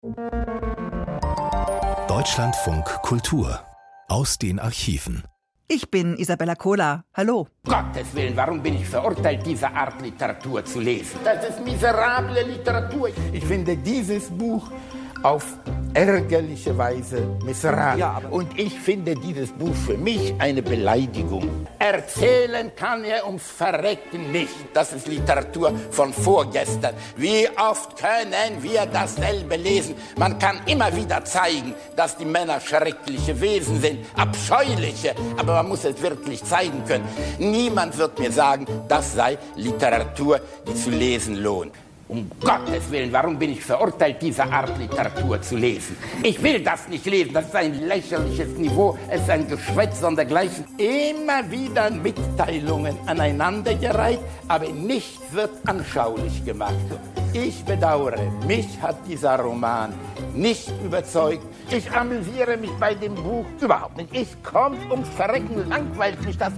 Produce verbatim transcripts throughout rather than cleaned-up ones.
Deutschlandfunk Kultur aus den Archiven. Ich bin Isabella Kohler. Hallo. Gottes Willen, warum bin ich verurteilt, diese Art Literatur zu lesen? Das ist miserable Literatur. Ich finde dieses Buch auf ärgerliche Weise miserabel. Ja, und ich finde dieses Buch für mich eine Beleidigung. Erzählen kann er ums Verrecken nicht. Das ist Literatur von vorgestern. Wie oft können wir dasselbe lesen? Man kann immer wieder zeigen, dass die Männer schreckliche Wesen sind, abscheuliche, aber man muss es wirklich zeigen können. Niemand wird mir sagen, das sei Literatur, die zu lesen lohnt. Um Gottes Willen, warum bin ich verurteilt, diese Art Literatur zu lesen? Ich will das nicht lesen, das ist ein lächerliches Niveau, es ist ein Geschwätz und dergleichen. Immer wieder Mitteilungen aneinandergereiht, aber nichts wird anschaulich gemacht. Ich bedauere, mich hat dieser Roman nicht überzeugt. Ich amüsiere mich bei dem Buch überhaupt nicht. Ich komme ums Verrecken, langweilt mich das.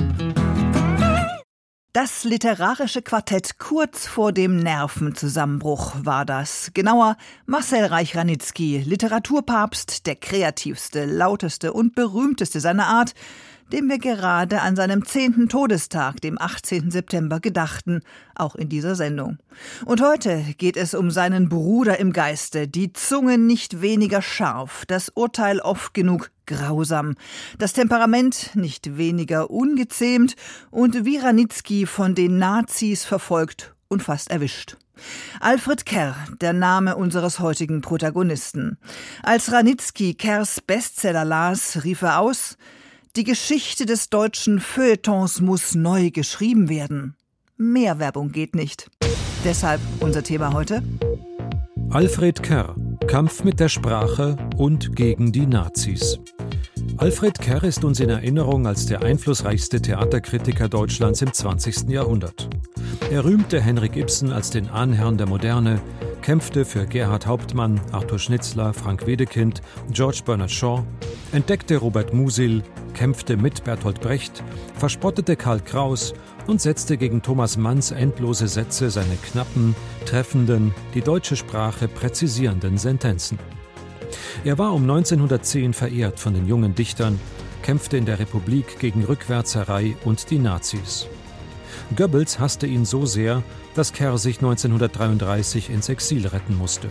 Das literarische Quartett kurz vor dem Nervenzusammenbruch war das. Genauer Marcel Reich-Ranitzky, Literaturpapst, der kreativste, lauteste und berühmteste seiner Art, dem wir gerade an seinem zehnten Todestag, dem achtzehnten September, gedachten, auch in dieser Sendung. Und heute geht es um seinen Bruder im Geiste, die Zunge nicht weniger scharf, das Urteil oft genug grausam, das Temperament nicht weniger ungezähmt und wie Ranitzky von den Nazis verfolgt und fast erwischt. Alfred Kerr, der Name unseres heutigen Protagonisten. Als Ranitzky Kerrs Bestseller las, rief er aus: Die Geschichte des deutschen Feuilletons muss neu geschrieben werden. Mehr Werbung geht nicht. Deshalb unser Thema heute: Alfred Kerr, Kampf mit der Sprache und gegen die Nazis. Alfred Kerr ist uns in Erinnerung als der einflussreichste Theaterkritiker Deutschlands im zwanzigsten Jahrhundert. Er rühmte Henrik Ibsen als den Ahnherrn der Moderne, kämpfte für Gerhard Hauptmann, Arthur Schnitzler, Frank Wedekind, George Bernard Shaw, entdeckte Robert Musil, kämpfte mit Bertolt Brecht, verspottete Karl Kraus und setzte gegen Thomas Manns endlose Sätze seine knappen, treffenden, die deutsche Sprache präzisierenden Sentenzen. Er war um neunzehnhundertzehn verehrt von den jungen Dichtern, kämpfte in der Republik gegen Rückwärtserei und die Nazis. Goebbels hasste ihn so sehr, dass Kerr sich neunzehnhundertdreiunddreißig ins Exil retten musste.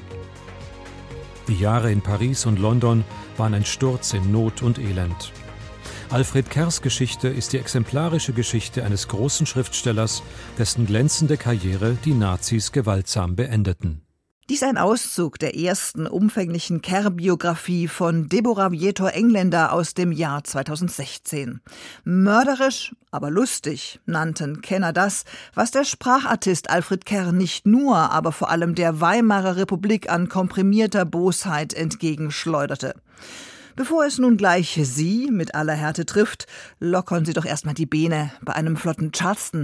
Die Jahre in Paris und London waren ein Sturz in Not und Elend. Alfred Kerrs Geschichte ist die exemplarische Geschichte eines großen Schriftstellers, dessen glänzende Karriere die Nazis gewaltsam beendeten. Dies ein Auszug der ersten umfänglichen Kerr-Biografie von Deborah Vietor Engländer aus dem Jahr zweitausendsechzehn. Mörderisch, aber lustig nannten Kenner das, was der Sprachartist Alfred Kerr nicht nur, aber vor allem der Weimarer Republik an komprimierter Bosheit entgegenschleuderte. Bevor es nun gleich Sie mit aller Härte trifft, lockern Sie doch erstmal die Beine bei einem flotten Charleston.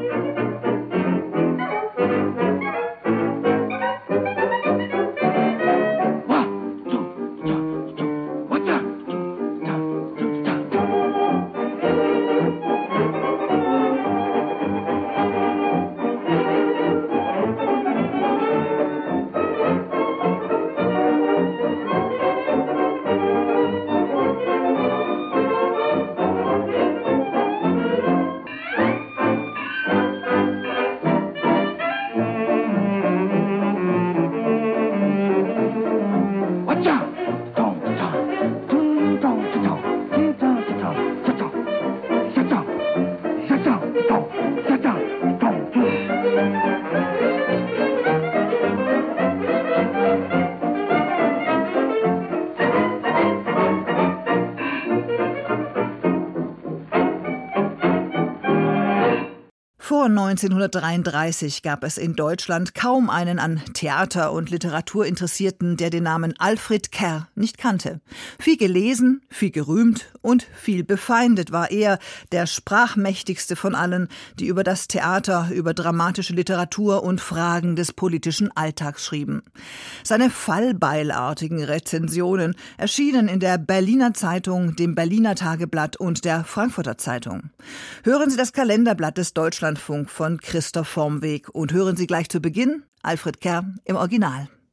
Vor neunzehnhundertdreiunddreißig gab es in Deutschland kaum einen an Theater und Literatur Interessierten, der den Namen Alfred Kerr nicht kannte. Viel gelesen, viel gerühmt und viel befeindet war er, der sprachmächtigste von allen, die über das Theater, über dramatische Literatur und Fragen des politischen Alltags schrieben. Seine fallbeilartigen Rezensionen erschienen in der Berliner Zeitung, dem Berliner Tageblatt und der Frankfurter Zeitung. Hören Sie das Kalenderblatt des Deutschlandfunk von Christoph Vormweg und hören Sie gleich zu Beginn Alfred Kerr im Original.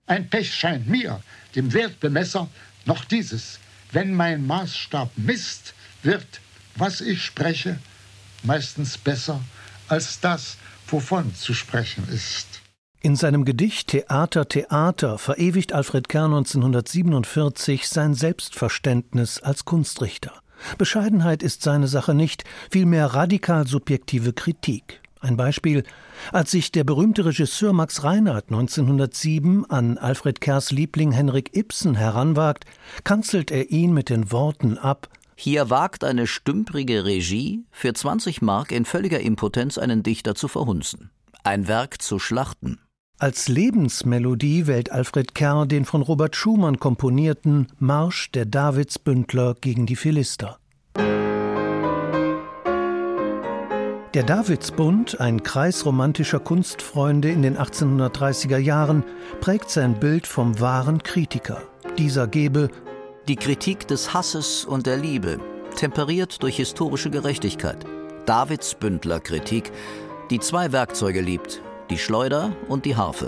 Ein Pech scheint mir, dem Wertbemesser, noch dieses: Wenn mein Maßstab misst, wird, was ich spreche, meistens besser als das, wovon zu sprechen ist. In seinem Gedicht »Theater, Theater« verewigt Alfred Kerr neunzehnhundertsiebenundvierzig sein Selbstverständnis als Kunstrichter. Bescheidenheit ist seine Sache nicht, vielmehr radikal subjektive Kritik. Ein Beispiel: Als sich der berühmte Regisseur Max Reinhardt neunzehnhundertsieben an Alfred Kerrs Liebling Henrik Ibsen heranwagt, kanzelt er ihn mit den Worten ab: »Hier wagt eine stümprige Regie, für zwanzig Mark in völliger Impotenz einen Dichter zu verhunzen. Ein Werk zu schlachten.« Als Lebensmelodie wählt Alfred Kerr den von Robert Schumann komponierten Marsch der Davidsbündler gegen die Philister. Der Davidsbund, ein Kreis romantischer Kunstfreunde in den achtzehnhundertdreißiger Jahren, prägt sein Bild vom wahren Kritiker. Dieser gebe die Kritik des Hasses und der Liebe, temperiert durch historische Gerechtigkeit. Davidsbündler-Kritik, die zwei Werkzeuge liebt, die Schleuder und die Harfe.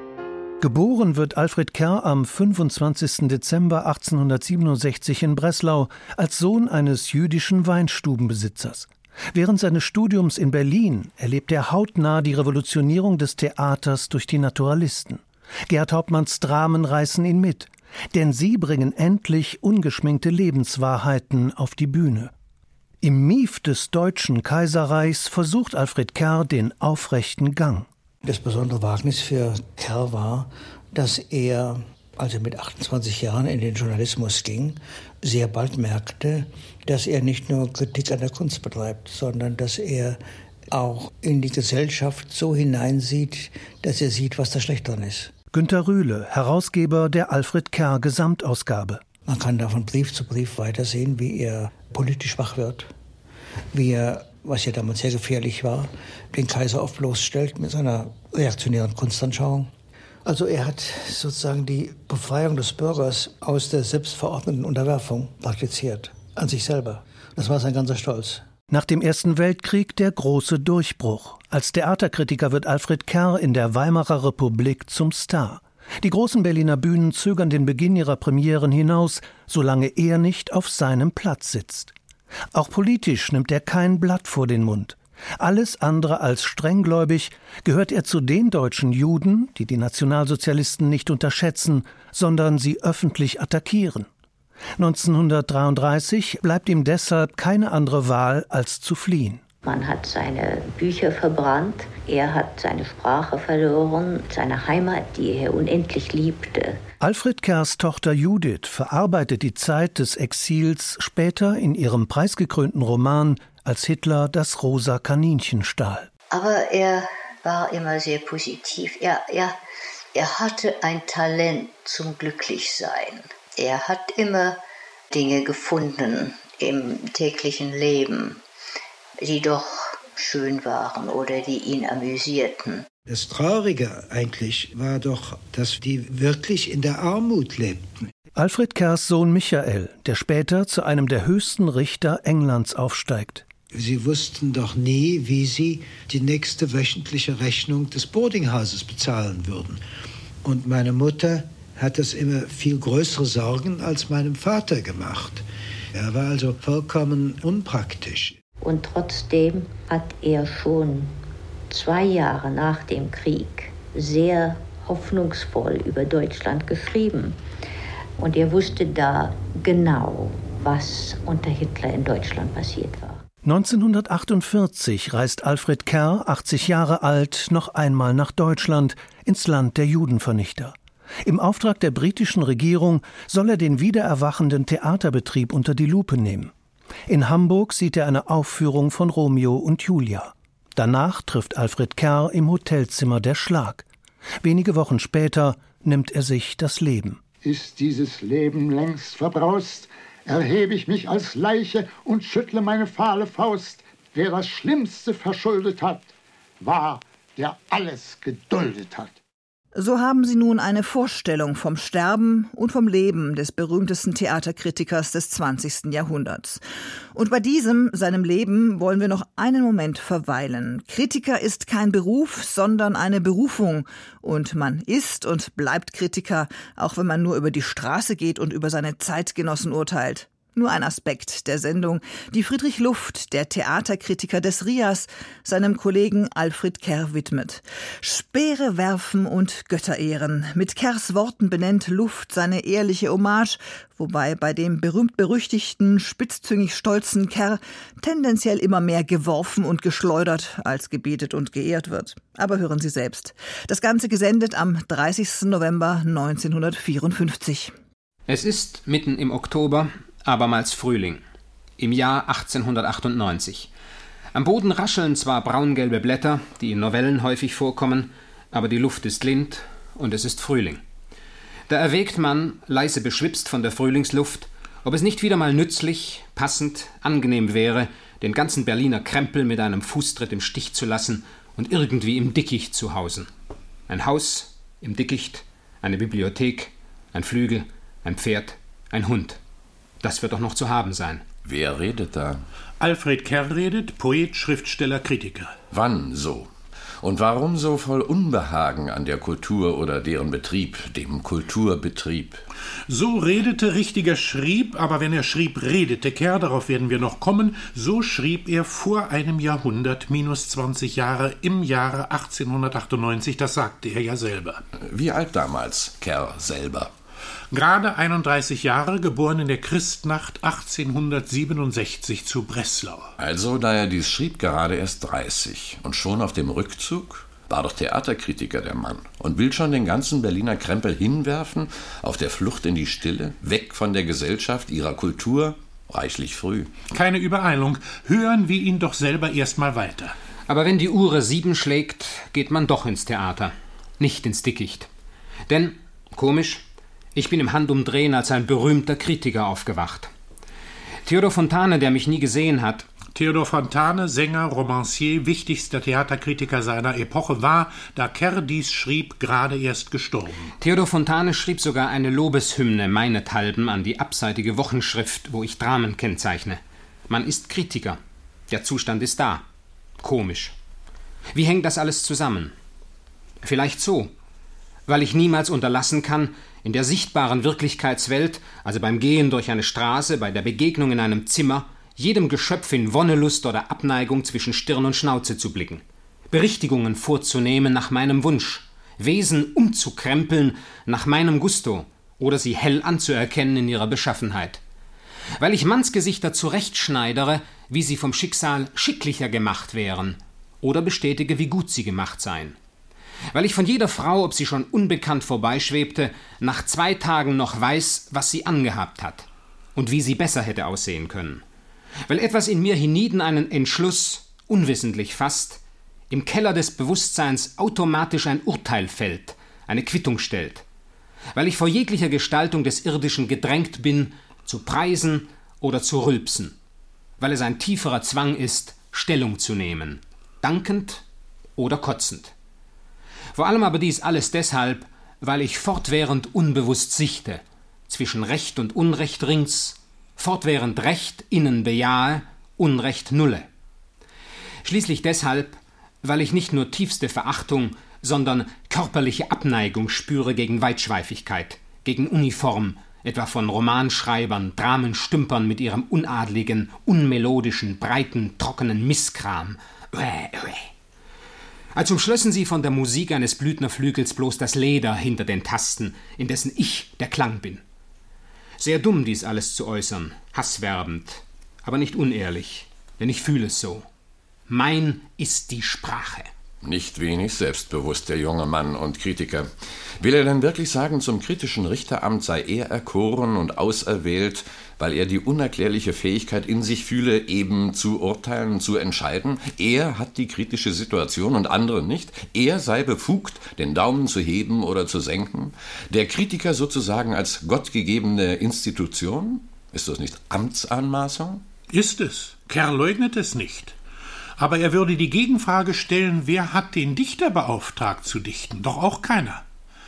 Geboren wird Alfred Kerr am fünfundzwanzigsten Dezember achtzehnhundertsiebenundsechzig in Breslau als Sohn eines jüdischen Weinstubenbesitzers. Während seines Studiums in Berlin erlebt er hautnah die Revolutionierung des Theaters durch die Naturalisten. Gerd Hauptmanns Dramen reißen ihn mit, denn sie bringen endlich ungeschminkte Lebenswahrheiten auf die Bühne. Im Mief des Deutschen Kaiserreichs versucht Alfred Kerr den aufrechten Gang. Das besondere Wagnis für Kerr war, dass er, als er mit achtundzwanzig Jahren in den Journalismus ging, sehr bald merkte, dass er nicht nur Kritik an der Kunst betreibt, sondern dass er auch in die Gesellschaft so hineinsieht, dass er sieht, was da schlecht dran ist. Günter Rühle, Herausgeber der Alfred Kerr Gesamtausgabe. Man kann da von Brief zu Brief weitersehen, wie er politisch schwach wird, wie er, was ja damals sehr gefährlich war, den Kaiser oft bloßstellt mit seiner reaktionären Kunstanschauung. Also er hat sozusagen die Befreiung des Bürgers aus der selbstverordneten Unterwerfung praktiziert, an sich selber. Das war sein ganzer Stolz. Nach dem Ersten Weltkrieg der große Durchbruch. Als Theaterkritiker wird Alfred Kerr in der Weimarer Republik zum Star. Die großen Berliner Bühnen zögern den Beginn ihrer Premieren hinaus, solange er nicht auf seinem Platz sitzt. Auch politisch nimmt er kein Blatt vor den Mund. Alles andere als strenggläubig gehört er zu den deutschen Juden, die die Nationalsozialisten nicht unterschätzen, sondern sie öffentlich attackieren. neunzehnhundertdreiunddreißig bleibt ihm deshalb keine andere Wahl, als zu fliehen. Man hat seine Bücher verbrannt, er hat seine Sprache verloren, seine Heimat, die er unendlich liebte. Alfred Kerrs Tochter Judith verarbeitet die Zeit des Exils später in ihrem preisgekrönten Roman Als Hitler das rosa Kaninchen stahl. Aber er war immer sehr positiv. Er, er, er hatte ein Talent zum Glücklichsein. Er hat immer Dinge gefunden im täglichen Leben, die doch schön waren oder die ihn amüsierten. Das Traurige eigentlich war doch, dass die wirklich in der Armut lebten. Alfred Kerrs Sohn Michael, der später zu einem der höchsten Richter Englands aufsteigt. Sie wussten doch nie, wie sie die nächste wöchentliche Rechnung des Boardinghauses bezahlen würden. Und meine Mutter hat es immer viel größere Sorgen als meinem Vater gemacht. Er war also vollkommen unpraktisch. Und trotzdem hat er schon zwei Jahre nach dem Krieg sehr hoffnungsvoll über Deutschland geschrieben. Und er wusste da genau, was unter Hitler in Deutschland passiert war. neunzehnhundertachtundvierzig reist Alfred Kerr, achtzig Jahre alt, noch einmal nach Deutschland, ins Land der Judenvernichter. Im Auftrag der britischen Regierung soll er den wiedererwachenden Theaterbetrieb unter die Lupe nehmen. In Hamburg sieht er eine Aufführung von Romeo und Julia. Danach trifft Alfred Kerr im Hotelzimmer der Schlag. Wenige Wochen später nimmt er sich das Leben. Ist dieses Leben längst verbraust, erhebe ich mich als Leiche und schüttle meine fahle Faust. Wer das Schlimmste verschuldet hat, war, der alles geduldet hat. So haben Sie nun eine Vorstellung vom Sterben und vom Leben des berühmtesten Theaterkritikers des zwanzigsten Jahrhunderts. Und bei diesem, seinem Leben, wollen wir noch einen Moment verweilen. Kritiker ist kein Beruf, sondern eine Berufung. Und man ist und bleibt Kritiker, auch wenn man nur über die Straße geht und über seine Zeitgenossen urteilt. Nur ein Aspekt der Sendung, die Friedrich Luft, der Theaterkritiker des R I A S, seinem Kollegen Alfred Kerr widmet. Speere werfen und Götter ehren. Mit Kerrs Worten benennt Luft seine ehrliche Hommage, wobei bei dem berühmt-berüchtigten, spitzzüngig stolzen Kerr tendenziell immer mehr geworfen und geschleudert als gebetet und geehrt wird. Aber hören Sie selbst. Das Ganze gesendet am dreißigsten November neunzehnhundertvierundfünfzig. Es ist mitten im Oktober, abermals Frühling, im Jahr achtzehnhundertachtundneunzig. Am Boden rascheln zwar braungelbe Blätter, die in Novellen häufig vorkommen, aber die Luft ist lind und es ist Frühling. Da erwägt man, leise beschwipst von der Frühlingsluft, ob es nicht wieder mal nützlich, passend, angenehm wäre, den ganzen Berliner Krempel mit einem Fußtritt im Stich zu lassen und irgendwie im Dickicht zu hausen. Ein Haus im Dickicht, eine Bibliothek, ein Flügel, ein Pferd, ein Hund. Das wird doch noch zu haben sein. Wer redet da? Alfred Kerr redet, Poet, Schriftsteller, Kritiker. Wann so? Und warum so voll Unbehagen an der Kultur oder deren Betrieb, dem Kulturbetrieb? So redete, richtiger schrieb, aber wenn er schrieb, redete Kerr, darauf werden wir noch kommen, so schrieb er vor einem Jahrhundert, minus zwanzig Jahre, im Jahre achtzehnhundertachtundneunzig, das sagte er ja selber. Wie alt damals, Kerr selber? Gerade einunddreißig Jahre, geboren in der Christnacht achtzehnhundertsiebenundsechzig zu Breslau. Also, da er dies schrieb, gerade erst dreißig. Und schon auf dem Rückzug? War doch Theaterkritiker der Mann. Und will schon den ganzen Berliner Krempel hinwerfen, auf der Flucht in die Stille, weg von der Gesellschaft, ihrer Kultur, reichlich früh. Keine Übereilung. Hören wir ihn doch selber erst mal weiter. Aber wenn die Uhr sieben schlägt, geht man doch ins Theater. Nicht ins Dickicht. Denn, komisch, ich bin im Handumdrehen als ein berühmter Kritiker aufgewacht. Theodor Fontane, der mich nie gesehen hat. Theodor Fontane, Sänger, Romancier, wichtigster Theaterkritiker seiner Epoche, war, da Kerr dies schrieb, gerade erst gestorben. Theodor Fontane schrieb sogar eine Lobeshymne meinethalben an die abseitige Wochenschrift, wo ich Dramen kennzeichne. Man ist Kritiker. Der Zustand ist da. Komisch. Wie hängt das alles zusammen? Vielleicht so, weil ich niemals unterlassen kann, in der sichtbaren Wirklichkeitswelt, also beim Gehen durch eine Straße, bei der Begegnung in einem Zimmer, jedem Geschöpf in Wonnelust oder Abneigung zwischen Stirn und Schnauze zu blicken, Berichtigungen vorzunehmen nach meinem Wunsch, Wesen umzukrempeln nach meinem Gusto oder sie hell anzuerkennen in ihrer Beschaffenheit. Weil ich Mannsgesichter zurechtschneidere, wie sie vom Schicksal schicklicher gemacht wären, oder bestätige, wie gut sie gemacht seien. Weil ich von jeder Frau, ob sie schon unbekannt vorbeischwebte, nach zwei Tagen noch weiß, was sie angehabt hat und wie sie besser hätte aussehen können. Weil etwas in mir hienieden einen Entschluss, unwissentlich fast, im Keller des Bewusstseins automatisch ein Urteil fällt, eine Quittung stellt. Weil ich vor jeglicher Gestaltung des Irdischen gedrängt bin, zu preisen oder zu rülpsen. Weil es ein tieferer Zwang ist, Stellung zu nehmen, dankend oder kotzend. Vor allem aber dies alles deshalb, weil ich fortwährend unbewusst sichte, zwischen Recht und Unrecht rings, fortwährend Recht innen bejahe, Unrecht nulle. Schließlich deshalb, weil ich nicht nur tiefste Verachtung, sondern körperliche Abneigung spüre gegen Weitschweifigkeit, gegen Uniform, etwa von Romanschreibern, Dramenstümpern mit ihrem unadligen, unmelodischen, breiten, trockenen Misskram. Uäh, uäh. Als umschlössen sie von der Musik eines Blüthnerflügels bloß das Leder hinter den Tasten, in dessen ich der Klang bin. Sehr dumm, dies alles zu äußern, hasswerbend, aber nicht unehrlich, denn ich fühle es so. Mein ist die Sprache. Nicht wenig selbstbewusst, der junge Mann und Kritiker. Will er denn wirklich sagen, zum kritischen Richteramt sei er erkoren und auserwählt, weil er die unerklärliche Fähigkeit in sich fühle, eben zu urteilen, zu entscheiden? Er hat die kritische Situation und andere nicht. Er sei befugt, den Daumen zu heben oder zu senken. Der Kritiker sozusagen als gottgegebene Institution? Ist das nicht Amtsanmaßung? Ist es. Kerr leugnet es nicht. Aber er würde die Gegenfrage stellen, wer hat den Dichter beauftragt zu dichten? Doch auch keiner.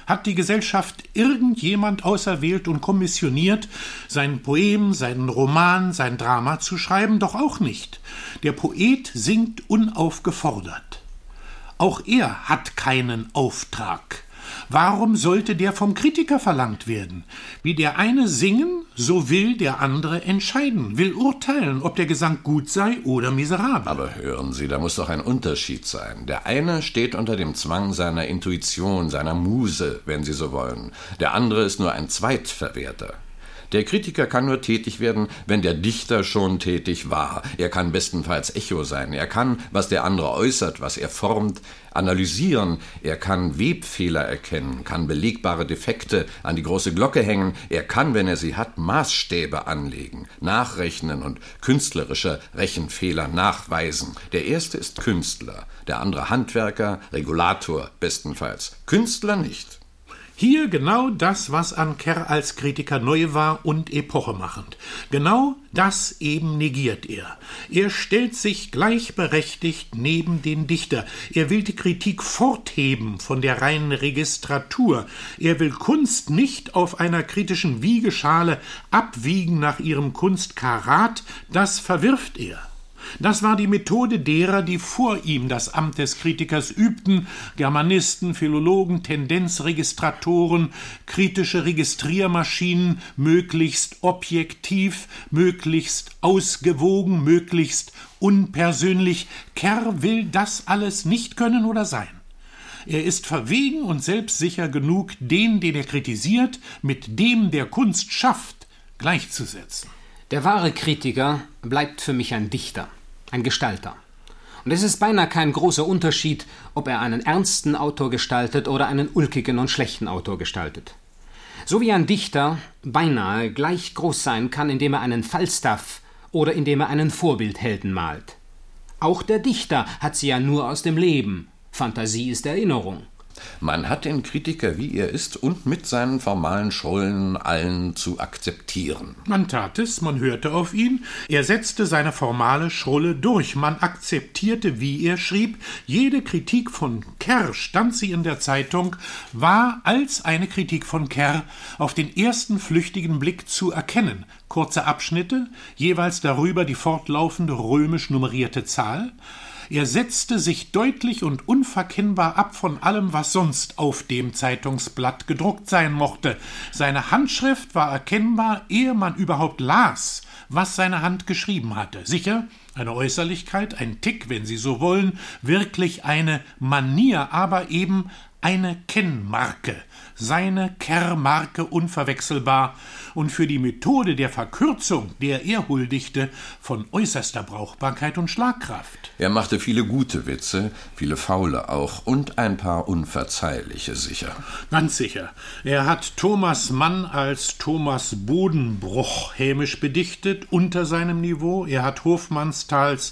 Hat die Gesellschaft irgendjemand auserwählt und kommissioniert, sein Poem, seinen Roman, sein Drama zu schreiben? Doch auch nicht. Der Poet singt unaufgefordert. Auch er hat keinen Auftrag. Warum sollte der vom Kritiker verlangt werden? Wie der eine singen, so will der andere entscheiden, will urteilen, ob der Gesang gut sei oder miserabel. Aber hören Sie, da muss doch ein Unterschied sein. Der eine steht unter dem Zwang seiner Intuition, seiner Muse, wenn Sie so wollen. Der andere ist nur ein Zweitverwerter. Der Kritiker kann nur tätig werden, wenn der Dichter schon tätig war. Er kann bestenfalls Echo sein. Er kann, was der andere äußert, was er formt, analysieren. Er kann Webfehler erkennen, kann belegbare Defekte an die große Glocke hängen. Er kann, wenn er sie hat, Maßstäbe anlegen, nachrechnen und künstlerische Rechenfehler nachweisen. Der erste ist Künstler, der andere Handwerker, Regulator bestenfalls. Künstler nicht. Hier genau das, was an Kerr als Kritiker neu war und epochemachend. Genau das eben negiert er. Er stellt sich gleichberechtigt neben den Dichter. Er will die Kritik fortheben von der reinen Registratur. Er will Kunst nicht auf einer kritischen Wiegeschale abwiegen nach ihrem Kunstkarat. Das verwirft er. Das war die Methode derer, die vor ihm das Amt des Kritikers übten, Germanisten, Philologen, Tendenzregistratoren, kritische Registriermaschinen, möglichst objektiv, möglichst ausgewogen, möglichst unpersönlich. Kerr will das alles nicht können oder sein. Er ist verwegen und selbstsicher genug, den, den er kritisiert, mit dem, der Kunst schafft, gleichzusetzen. Der wahre Kritiker bleibt für mich ein Dichter, ein Gestalter. Und es ist beinahe kein großer Unterschied, ob er einen ernsten Autor gestaltet oder einen ulkigen und schlechten Autor gestaltet. So wie ein Dichter beinahe gleich groß sein kann, indem er einen Falstaff oder indem er einen Vorbildhelden malt. Auch der Dichter hat sie ja nur aus dem Leben. Fantasie ist Erinnerung. Man hat den Kritiker, wie er ist, und mit seinen formalen Schollen allen zu akzeptieren. Man tat es, man hörte auf ihn, er setzte seine formale Schrolle durch, man akzeptierte, wie er schrieb. Jede Kritik von Kerr, stand sie in der Zeitung, war als eine Kritik von Kerr auf den ersten flüchtigen Blick zu erkennen. Kurze Abschnitte, jeweils darüber die fortlaufende römisch nummerierte Zahl. Er setzte sich deutlich und unverkennbar ab von allem, was sonst auf dem Zeitungsblatt gedruckt sein mochte. Seine Handschrift war erkennbar, ehe man überhaupt las, was seine Hand geschrieben hatte. Sicher, eine Äußerlichkeit, ein Tick, wenn Sie so wollen, wirklich eine Manier, aber eben eine Kennmarke. Seine Kerr-Marke unverwechselbar und für die Methode der Verkürzung, der er huldigte, von äußerster Brauchbarkeit und Schlagkraft. Er machte viele gute Witze, viele faule auch und ein paar unverzeihliche sicher. Ganz sicher. Er hat Thomas Mann als Thomas Bodenbruch hämisch bedichtet, unter seinem Niveau. Er hat Hofmannsthals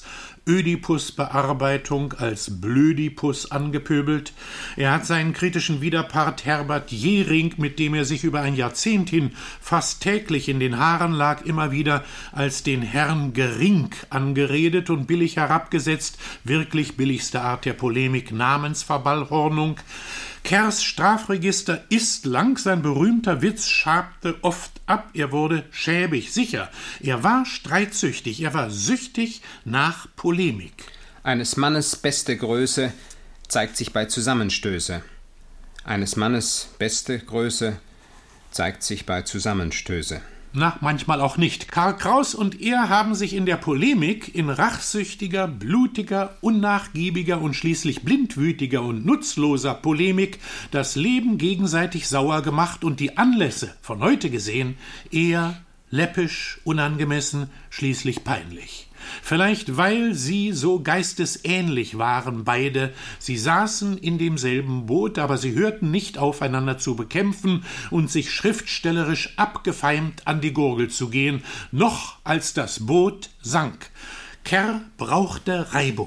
Ödipus-Bearbeitung als Blödipus angepöbelt. Er hat seinen kritischen Widerpart Herbert Jering, mit dem er sich über ein Jahrzehnt hin fast täglich in den Haaren lag, immer wieder als den Herrn Gering angeredet und billig herabgesetzt, wirklich billigste Art der Polemik, Namensverballhornung. Kerrs Strafregister ist lang, sein berühmter Witz schabte oft ab, er wurde schäbig, sicher. Er war streitsüchtig, er war süchtig nach Polemik. Eines Mannes beste Größe zeigt sich bei Zusammenstöße. Eines Mannes beste Größe zeigt sich bei Zusammenstöße. Na, manchmal auch nicht. Karl Kraus und er haben sich in der Polemik in rachsüchtiger, blutiger, unnachgiebiger und schließlich blindwütiger und nutzloser Polemik das Leben gegenseitig sauer gemacht und die Anlässe, von heute gesehen, eher läppisch, unangemessen, schließlich peinlich. Vielleicht, weil sie so geistesähnlich waren, beide. Sie saßen in demselben Boot, aber sie hörten nicht auf, einander zu bekämpfen und sich schriftstellerisch abgefeimt an die Gurgel zu gehen, noch als das Boot sank. Kerr brauchte Reibung.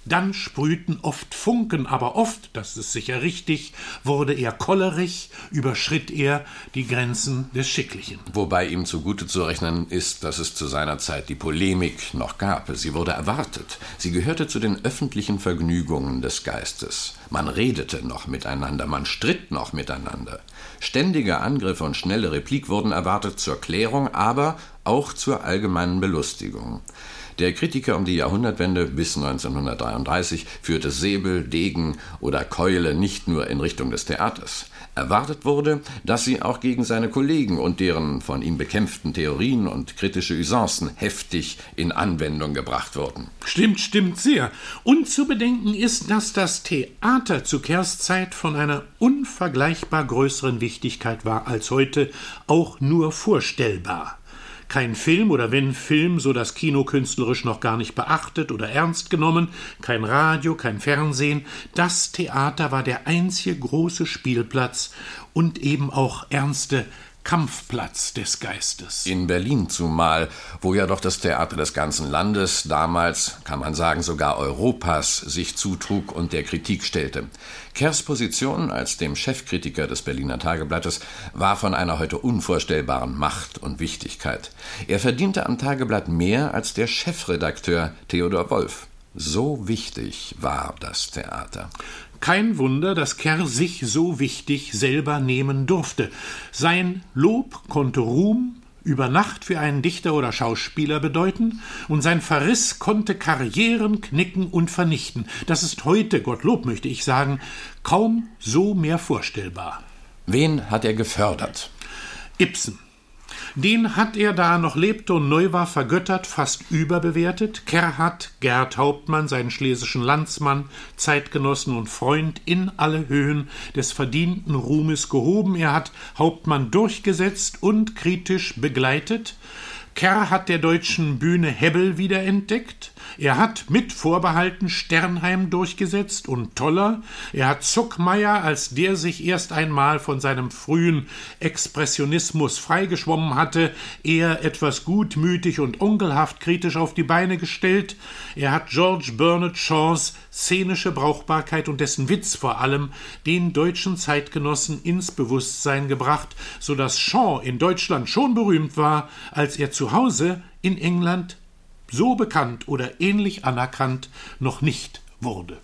dann sprühten oft Funken, aber oft, das ist sicher richtig, wurde er cholerisch, überschritt er die Grenzen des Schicklichen. Wobei ihm zugute zu rechnen ist, dass es zu seiner Zeit die Polemik noch gab. Sie wurde erwartet. Sie gehörte zu den öffentlichen Vergnügungen des Geistes. Man redete noch miteinander, man stritt noch miteinander. Ständige Angriffe und schnelle Replik wurden erwartet zur Klärung, aber auch zur allgemeinen Belustigung. Der Kritiker um die Jahrhundertwende bis neunzehnhundertdreiunddreißig führte Säbel, Degen oder Keule nicht nur in Richtung des Theaters. Erwartet wurde, dass sie auch gegen seine Kollegen und deren von ihm bekämpften Theorien und kritische Usancen heftig in Anwendung gebracht wurden. Stimmt, stimmt sehr. Und zu bedenken ist, dass das Theater zu Kerrs Zeit von einer unvergleichbar größeren Wichtigkeit war als heute, auch nur vorstellbar. Kein Film oder wenn Film, so das Kino künstlerisch noch gar nicht beachtet oder ernst genommen, kein Radio, kein Fernsehen. Das Theater war der einzige große Spielplatz und eben auch ernste Kampfplatz des Geistes. In Berlin zumal, wo ja doch das Theater des ganzen Landes, damals, kann man sagen, sogar Europas, sich zutrug und der Kritik stellte. Kerrs Position als dem Chefkritiker des Berliner Tageblattes war von einer heute unvorstellbaren Macht und Wichtigkeit. Er verdiente am Tageblatt mehr als der Chefredakteur Theodor Wolff. So wichtig war das Theater. Kein Wunder, dass Kerr sich so wichtig selber nehmen durfte. Sein Lob konnte Ruhm über Nacht für einen Dichter oder Schauspieler bedeuten, und sein Verriss konnte Karrieren knicken und vernichten. Das ist heute, Gottlob möchte ich sagen, kaum so mehr vorstellbar. Wen hat er gefördert? Ibsen. Den hat er, da er noch lebte und neu war, vergöttert, fast überbewertet. Kerr hat Gerd Hauptmann, seinen schlesischen Landsmann, Zeitgenossen und Freund, in alle Höhen des verdienten Ruhmes gehoben. Er hat Hauptmann durchgesetzt und kritisch begleitet. Kerr hat der deutschen Bühne Hebbel wiederentdeckt. Er hat mit Vorbehalten Sternheim durchgesetzt und Toller. Er hat Zuckmayer, als der sich erst einmal von seinem frühen Expressionismus freigeschwommen hatte, eher etwas gutmütig und onkelhaft kritisch auf die Beine gestellt. Er hat George Bernard Shaws szenische Brauchbarkeit und dessen Witz vor allem den deutschen Zeitgenossen ins Bewusstsein gebracht, so dass Shaw in Deutschland schon berühmt war, als er zu Hause in England so bekannt oder ähnlich anerkannt noch nicht wurde.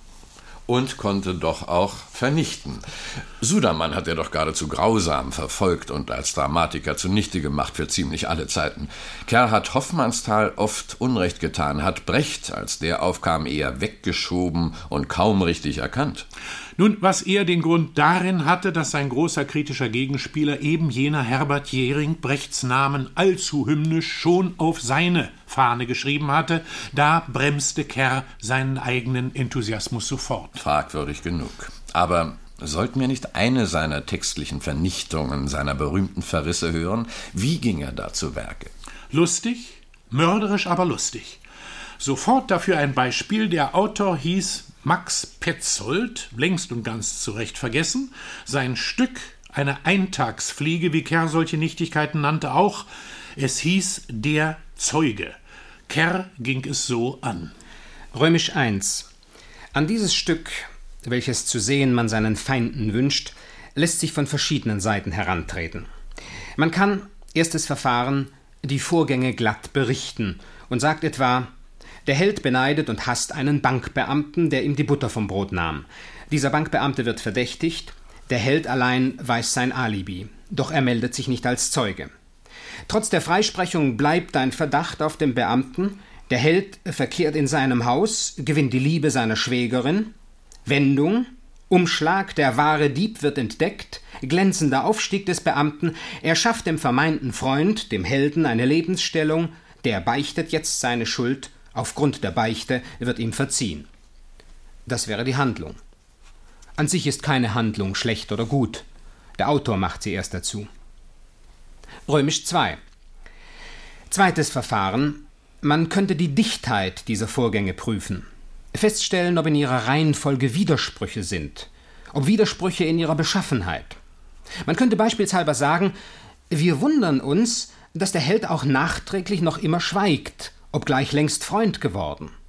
Und konnte doch auch vernichten. Sudermann hat er doch geradezu grausam verfolgt und als Dramatiker zunichte gemacht für ziemlich alle Zeiten. Kerr hat Hoffmannsthal oft Unrecht getan, hat Brecht, als der aufkam, eher weggeschoben und kaum richtig erkannt. Nun, was eher den Grund darin hatte, dass sein großer kritischer Gegenspieler, eben jener Herbert Jähring, Brechts Namen allzu hymnisch schon auf seine Fahne geschrieben hatte, da bremste Kerr seinen eigenen Enthusiasmus sofort. Fragwürdig genug. Aber sollten wir nicht eine seiner textlichen Vernichtungen, seiner berühmten Verrisse hören? Wie ging er da zu Werke? Lustig, mörderisch, aber lustig. Sofort dafür ein Beispiel. Der Autor hieß Max Petzold, längst und ganz zu Recht vergessen. Sein Stück, eine Eintagsfliege, wie Kerr solche Nichtigkeiten nannte, auch. Es hieß Der Zeuge. Kerr ging es so an. Römisch eins. An dieses Stück, welches zu sehen man seinen Feinden wünscht, lässt sich von verschiedenen Seiten herantreten. Man kann, erstes Verfahren, die Vorgänge glatt berichten und sagt etwa: Der Held beneidet und hasst einen Bankbeamten, der ihm die Butter vom Brot nahm. Dieser Bankbeamte wird verdächtigt, der Held allein weiß sein Alibi, doch er meldet sich nicht als Zeuge. Trotz der Freisprechung bleibt ein Verdacht auf dem Beamten, der Held verkehrt in seinem Haus, gewinnt die Liebe seiner Schwägerin. Wendung, Umschlag, der wahre Dieb wird entdeckt, glänzender Aufstieg des Beamten, er schafft dem vermeinten Freund, dem Helden, eine Lebensstellung, der beichtet jetzt seine Schuld, aufgrund der Beichte wird ihm verziehen. Das wäre die Handlung. An sich ist keine Handlung schlecht oder gut. Der Autor macht sie erst dazu. Römisch zwei. Zweites Verfahren. Man könnte die Dichtheit dieser Vorgänge prüfen. Feststellen, ob in ihrer Reihenfolge Widersprüche sind. Ob Widersprüche in ihrer Beschaffenheit. Man könnte beispielshalber sagen, wir wundern uns, dass der Held auch nachträglich noch immer schweigt, obgleich längst Freund geworden.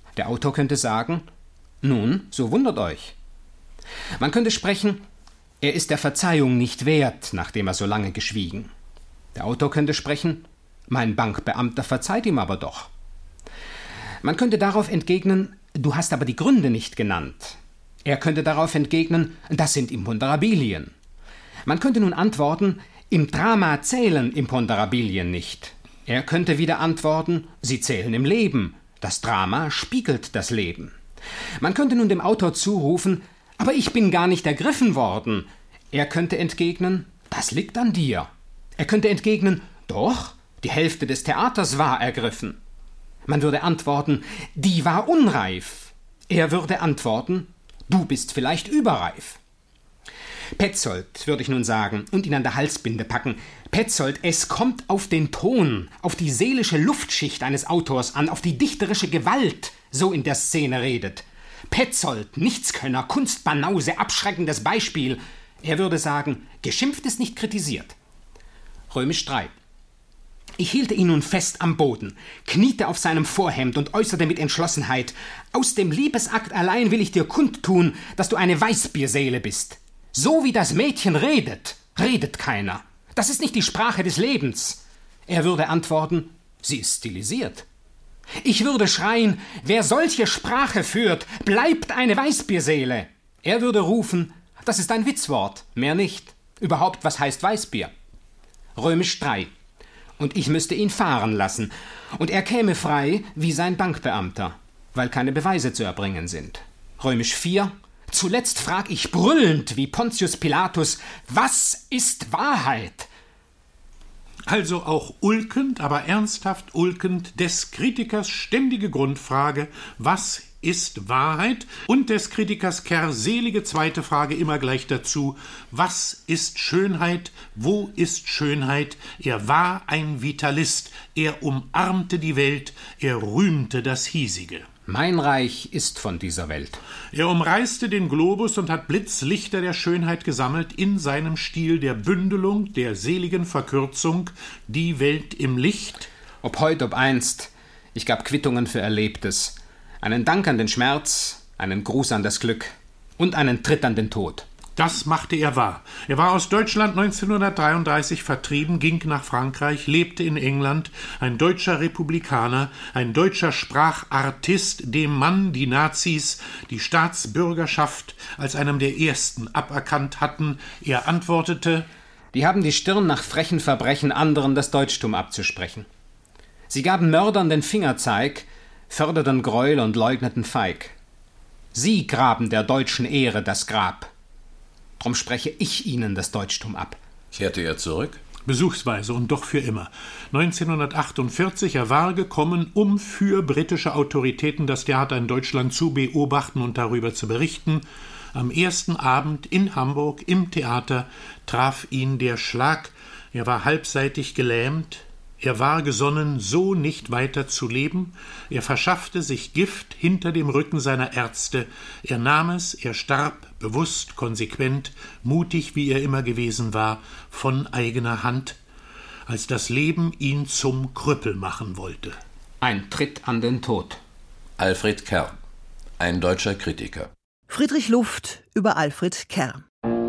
Der Autor könnte sagen, nun, so wundert euch. Man könnte sprechen, er ist der Verzeihung nicht wert, nachdem er so lange geschwiegen. Der Autor könnte sprechen, mein Bankbeamter verzeiht ihm aber doch. Man könnte darauf entgegnen, du hast aber die Gründe nicht genannt. Er könnte darauf entgegnen, das sind Imponderabilien. Man könnte nun antworten, im Drama zählen Imponderabilien nicht. Er könnte wieder antworten, sie zählen im Leben. Das Drama spiegelt das Leben. Man könnte nun dem Autor zurufen, aber ich bin gar nicht ergriffen worden. Er könnte entgegnen, das liegt an dir. Er könnte entgegnen, doch, die Hälfte des Theaters war ergriffen. Man würde antworten, die war unreif. Er würde antworten, du bist vielleicht überreif. Petzold, würde ich nun sagen, und ihn an der Halsbinde packen. Petzold, es kommt auf den Ton, auf die seelische Luftschicht eines Autors an, auf die dichterische Gewalt, so in der Szene redet. Petzold, Nichtskönner, Kunstbanause, abschreckendes Beispiel. Er würde sagen, geschimpft ist nicht kritisiert. Römisch drei. Ich hielte ihn nun fest am Boden, kniete auf seinem Vorhemd und äußerte mit Entschlossenheit, aus dem Liebesakt allein will ich dir kundtun, dass du eine Weißbierseele bist. So wie das Mädchen redet, redet keiner. Das ist nicht die Sprache des Lebens. Er würde antworten, sie ist stilisiert. Ich würde schreien, wer solche Sprache führt, bleibt eine Weißbierseele. Er würde rufen, das ist ein Witzwort, mehr nicht. Überhaupt, was heißt Weißbier? Römisch drei. Und ich müsste ihn fahren lassen. Und er käme frei wie sein Bankbeamter, weil keine Beweise zu erbringen sind. Römisch vier. Zuletzt frag ich brüllend wie Pontius Pilatus, was ist Wahrheit? Also auch ulkend, aber ernsthaft ulkend, des Kritikers ständige Grundfrage, was ist Wahrheit? Und des Kritikers Kerr selige zweite Frage immer gleich dazu, was ist Schönheit? Wo ist Schönheit? Er war ein Vitalist, er umarmte die Welt, er rühmte das Hiesige. Mein Reich ist von dieser Welt. Er umreiste den Globus und hat Blitzlichter der Schönheit gesammelt in seinem Stil der Bündelung, der seligen Verkürzung, die Welt im Licht. Ob heut, ob einst, ich gab Quittungen für Erlebtes, einen Dank an den Schmerz, einen Gruß an das Glück und einen Tritt an den Tod. Das machte er wahr. Er war aus Deutschland neunzehnhundertdreiunddreißig vertrieben, ging nach Frankreich, lebte in England, ein deutscher Republikaner, ein deutscher Sprachartist, dem Mann die Nazis die Staatsbürgerschaft als einem der ersten aberkannt hatten. Er antwortete, die haben die Stirn nach frechen Verbrechen anderen das Deutschtum abzusprechen. Sie gaben Mördern den Fingerzeig, förderten Gräuel und leugneten feig. Sie graben der deutschen Ehre das Grab. Drum spreche ich ihnen das Deutschtum ab. Kehrte er zurück? Besuchsweise und doch für immer. neunzehnhundertachtundvierzig, er war gekommen, um für britische Autoritäten das Theater in Deutschland zu beobachten und darüber zu berichten. Am ersten Abend in Hamburg im Theater traf ihn der Schlag. Er war halbseitig gelähmt. Er war gesonnen, so nicht weiter zu leben. Er verschaffte sich Gift hinter dem Rücken seiner Ärzte. Er nahm es, er starb, bewusst, konsequent, mutig, wie er immer gewesen war, von eigener Hand, als das Leben ihn zum Krüppel machen wollte. Ein Tritt an den Tod. Alfred Kerr, ein deutscher Kritiker. Friedrich Luft über Alfred Kerr.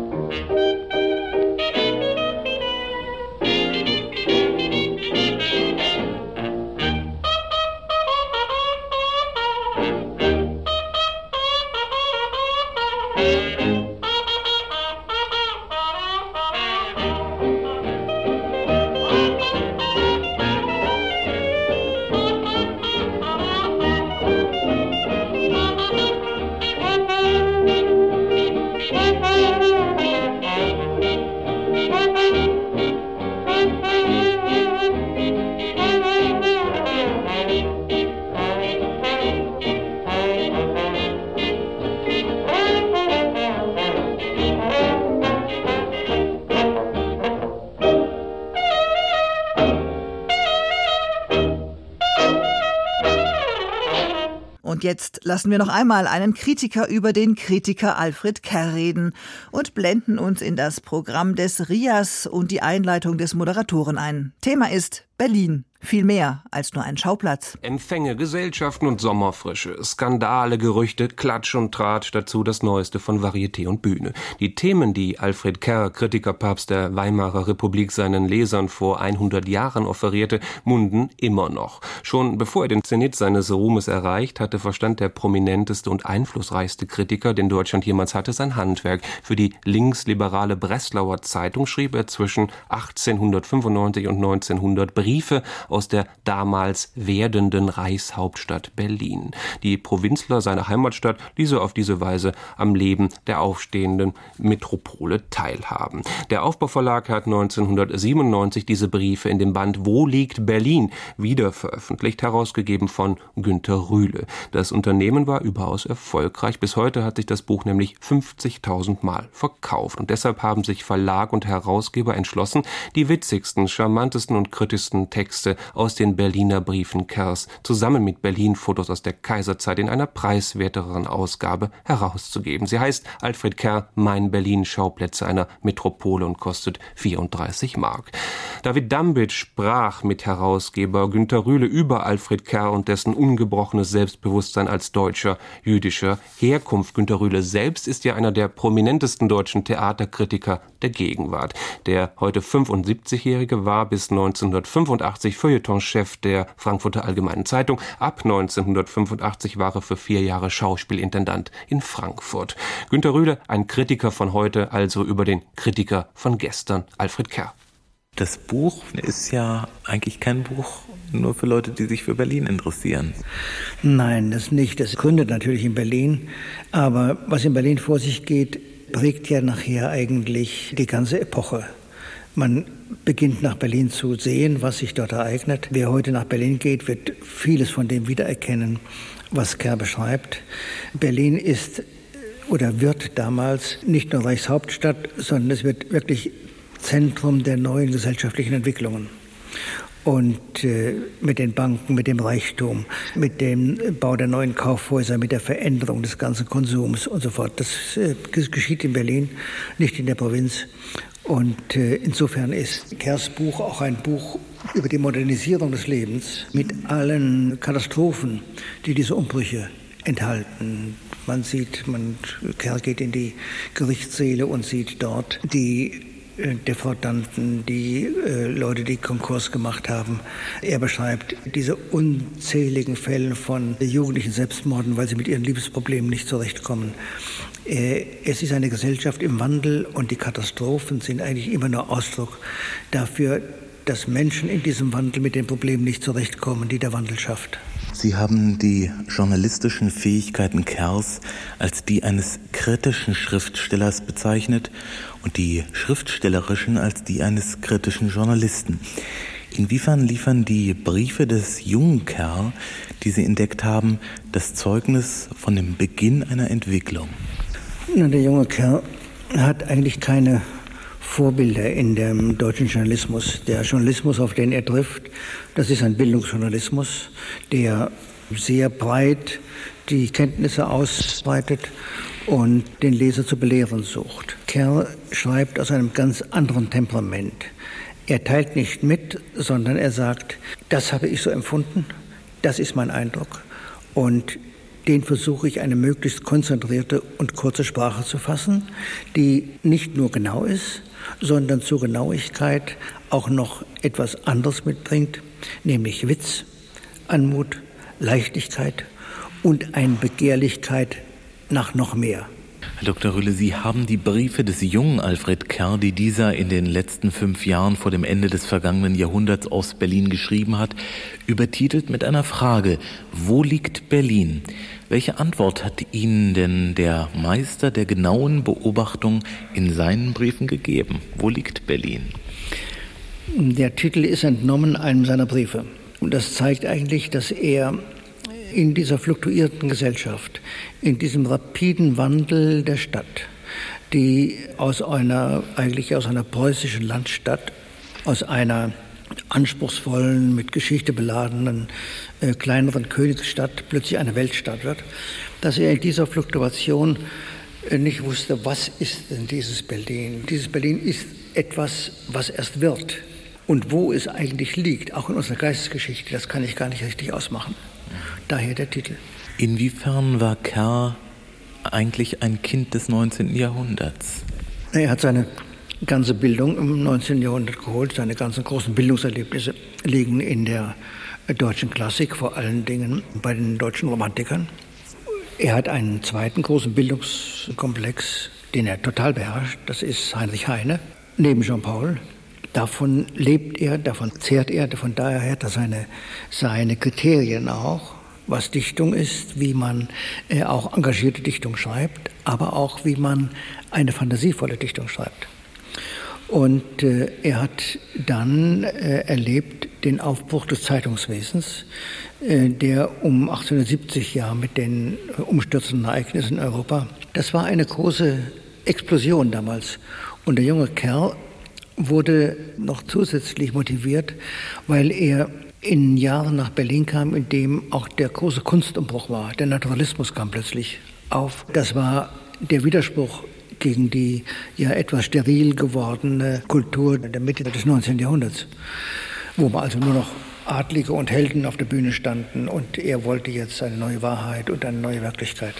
Und jetzt lassen wir noch einmal einen Kritiker über den Kritiker Alfred Kerr reden und blenden uns in das Programm des R I A S und die Einleitung des Moderatoren ein. Thema ist Berlin. Viel mehr als nur ein Schauplatz. Empfänge, Gesellschaften und Sommerfrische, Skandale, Gerüchte, Klatsch und Tratsch, dazu das Neueste von Varieté und Bühne. Die Themen, die Alfred Kerr, Kritikerpapst der Weimarer Republik, seinen Lesern vor hundert Jahren offerierte, munden immer noch. Schon bevor er den Zenit seines Ruhmes erreicht hatte, verstand der prominenteste und einflussreichste Kritiker, den Deutschland jemals hatte, sein Handwerk. Für die linksliberale Breslauer Zeitung schrieb er zwischen achtzehnhundertfünfundneunzig und neunzehnhundert Briefe aus der damals werdenden Reichshauptstadt Berlin. Die Provinzler seiner Heimatstadt ließ er auf diese Weise am Leben der aufstehenden Metropole teilhaben. Der Aufbauverlag hat neunzehnhundertsiebenundneunzig diese Briefe in dem Band Wo liegt Berlin wieder veröffentlicht, herausgegeben von Günter Rühle. Das Unternehmen war überaus erfolgreich. Bis heute hat sich das Buch nämlich fünfzigtausend Mal verkauft. Und deshalb haben sich Verlag und Herausgeber entschlossen, die witzigsten, charmantesten und kritischsten Texte aus den Berliner Briefen Kerrs zusammen mit Berlin-Fotos aus der Kaiserzeit in einer preiswerteren Ausgabe herauszugeben. Sie heißt Alfred Kerr, Mein Berlin, Schauplätze einer Metropole und kostet vierunddreißig Mark. David Dambitsch sprach mit Herausgeber Günter Rühle über Alfred Kerr und dessen ungebrochenes Selbstbewusstsein als Deutscher jüdischer Herkunft. Günter Rühle selbst ist ja einer der prominentesten deutschen Theaterkritiker der Gegenwart. Der heute fünfundsiebzigjährige war bis neunzehnhundertfünfundachtzig Feuilletonchef der Frankfurter Allgemeinen Zeitung. Ab neunzehnhundertfünfundachtzig war er für vier Jahre Schauspielintendant in Frankfurt. Günter Rühle, ein Kritiker von heute, also über den Kritiker von gestern, Alfred Kerr. Das Buch ist ja eigentlich kein Buch nur für Leute, die sich für Berlin interessieren. Nein, das nicht. Das gründet natürlich in Berlin. Aber was in Berlin vor sich geht, prägt ja nachher eigentlich die ganze Epoche. Man beginnt nach Berlin zu sehen, was sich dort ereignet. Wer heute nach Berlin geht, wird vieles von dem wiedererkennen, was Kerr beschreibt. Berlin ist oder wird damals nicht nur Reichshauptstadt, sondern es wird wirklich Zentrum der neuen gesellschaftlichen Entwicklungen. Und äh, mit den Banken, mit dem Reichtum, mit dem Bau der neuen Kaufhäuser, mit der Veränderung des ganzen Konsums und so fort. Das äh, geschieht in Berlin, nicht in der Provinz. Und äh, insofern ist Kerrs Buch auch ein Buch über die Modernisierung des Lebens mit allen Katastrophen, die diese Umbrüche enthalten. Man sieht, man, Kerr geht in die Gerichtssäle und sieht dort die Defraudanten, die äh, Leute, die Konkurs gemacht haben. Er beschreibt diese unzähligen Fälle von jugendlichen Selbstmorden, weil sie mit ihren Liebesproblemen nicht zurechtkommen. Äh, es ist eine Gesellschaft im Wandel und die Katastrophen sind eigentlich immer nur Ausdruck dafür, dass Menschen in diesem Wandel mit den Problemen nicht zurechtkommen, die der Wandel schafft. Sie haben die journalistischen Fähigkeiten Kerrs als die eines kritischen Schriftstellers bezeichnet und die schriftstellerischen als die eines kritischen Journalisten. Inwiefern liefern die Briefe des jungen Kerr, die Sie entdeckt haben, das Zeugnis von dem Beginn einer Entwicklung? Na, der junge Kerr hat eigentlich keine Vorbilder in dem deutschen Journalismus. Der Journalismus, auf den er trifft, das ist ein Bildungsjournalismus, der sehr breit die Kenntnisse ausbreitet und den Leser zu belehren sucht. Kerr schreibt aus einem ganz anderen Temperament. Er teilt nicht mit, sondern er sagt, das habe ich so empfunden, das ist mein Eindruck. Und den versuche ich, eine möglichst konzentrierte und kurze Sprache zu fassen, die nicht nur genau ist, sondern zur Genauigkeit auch noch etwas anderes mitbringt, nämlich Witz, Anmut, Leichtigkeit und eine Begehrlichkeit nach noch mehr. Herr Doktor Rühle, Sie haben die Briefe des jungen Alfred Kerr, die dieser in den letzten fünf Jahren vor dem Ende des vergangenen Jahrhunderts aus Berlin geschrieben hat, übertitelt mit einer Frage: Wo liegt Berlin? Welche Antwort hat Ihnen denn der Meister der genauen Beobachtung in seinen Briefen gegeben? Wo liegt Berlin? Der Titel ist entnommen einem seiner Briefe. Und das zeigt eigentlich, dass er in dieser fluktuierten Gesellschaft, in diesem rapiden Wandel der Stadt, die aus einer, eigentlich aus einer preußischen Landstadt, aus einer anspruchsvollen, mit Geschichte beladenen, äh, kleineren Königsstadt plötzlich eine Weltstadt wird, dass er in dieser Fluktuation äh, nicht wusste, was ist denn dieses Berlin? Dieses Berlin ist etwas, was erst wird. Und wo es eigentlich liegt, auch in unserer Geistesgeschichte, das kann ich gar nicht richtig ausmachen. Daher der Titel. Inwiefern war Kerr eigentlich ein Kind des neunzehnten Jahrhunderts? Er hat seine ganze Bildung im neunzehnten Jahrhundert geholt. Seine ganzen großen Bildungserlebnisse liegen in der deutschen Klassik, vor allen Dingen bei den deutschen Romantikern. Er hat einen zweiten großen Bildungskomplex, den er total beherrscht. Das ist Heinrich Heine, neben Jean-Paul. Davon lebt er, davon zehrt er, von daher hat er seine, seine Kriterien auch, was Dichtung ist, wie man äh, auch engagierte Dichtung schreibt, aber auch wie man eine fantasievolle Dichtung schreibt. Und äh, er hat dann äh, erlebt den Aufbruch des Zeitungswesens, äh, der um achtzehnhundertsiebzig ja mit den äh, umstürzenden Ereignissen in Europa, das war eine große Explosion damals. Und der junge Kerl wurde noch zusätzlich motiviert, weil er in Jahren nach Berlin kam, in dem auch der große Kunstumbruch war. Der Naturalismus kam plötzlich auf. Das war der Widerspruch gegen die ja etwas steril gewordene Kultur der Mitte des neunzehnten Jahrhunderts, wo man also nur noch Adlige und Helden auf der Bühne standen und er wollte jetzt eine neue Wahrheit und eine neue Wirklichkeit.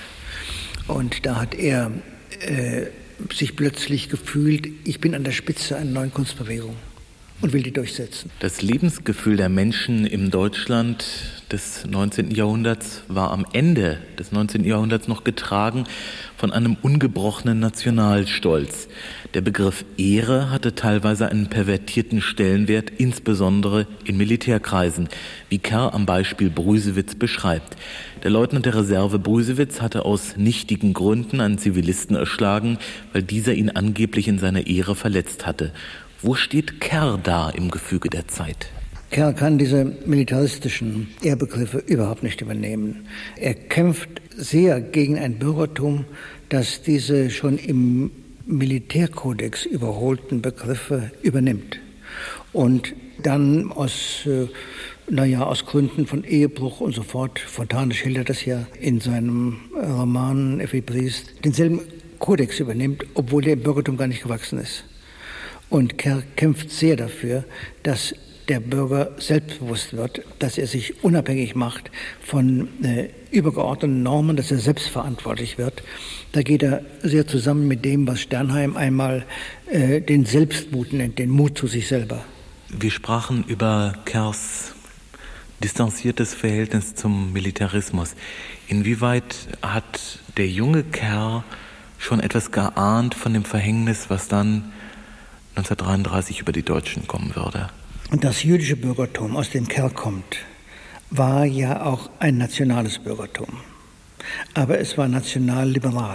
Und da hat er äh, sich plötzlich gefühlt, ich bin an der Spitze einer neuen Kunstbewegung und will die durchsetzen. Das Lebensgefühl der Menschen im Deutschland des neunzehnten Jahrhunderts war am Ende des neunzehnten Jahrhunderts noch getragen von einem ungebrochenen Nationalstolz. Der Begriff Ehre hatte teilweise einen pervertierten Stellenwert, insbesondere in Militärkreisen, wie Kerr am Beispiel Brüsewitz beschreibt. Der Leutnant der Reserve Brüsewitz hatte aus nichtigen Gründen einen Zivilisten erschlagen, weil dieser ihn angeblich in seiner Ehre verletzt hatte. Wo steht Kerr da im Gefüge der Zeit? Kerr kann diese militaristischen Ehrbegriffe überhaupt nicht übernehmen. Er kämpft sehr gegen ein Bürgertum, das diese schon im Militärkodex überholten Begriffe übernimmt und dann aus, äh, naja, aus Gründen von Ehebruch und so fort, Fontane schildert das ja in seinem Roman Effi Briest, denselben Kodex übernimmt, obwohl der im Bürgertum gar nicht gewachsen ist. Und Kerr kämpft sehr dafür, dass der Bürger selbstbewusst wird, dass er sich unabhängig macht von äh, übergeordneten Normen, dass er selbstverantwortlich wird. Da geht er sehr zusammen mit dem, was Sternheim einmal äh, den Selbstmut nennt, den Mut zu sich selber. Wir sprachen über Kerrs distanziertes Verhältnis zum Militarismus. Inwieweit hat der junge Kerr schon etwas geahnt von dem Verhängnis, was dann neunzehnhundertdreiunddreißig über die Deutschen kommen würde? Und das jüdische Bürgertum, aus dem Kerr kommt, war ja auch ein nationales Bürgertum. Aber es war national-liberal.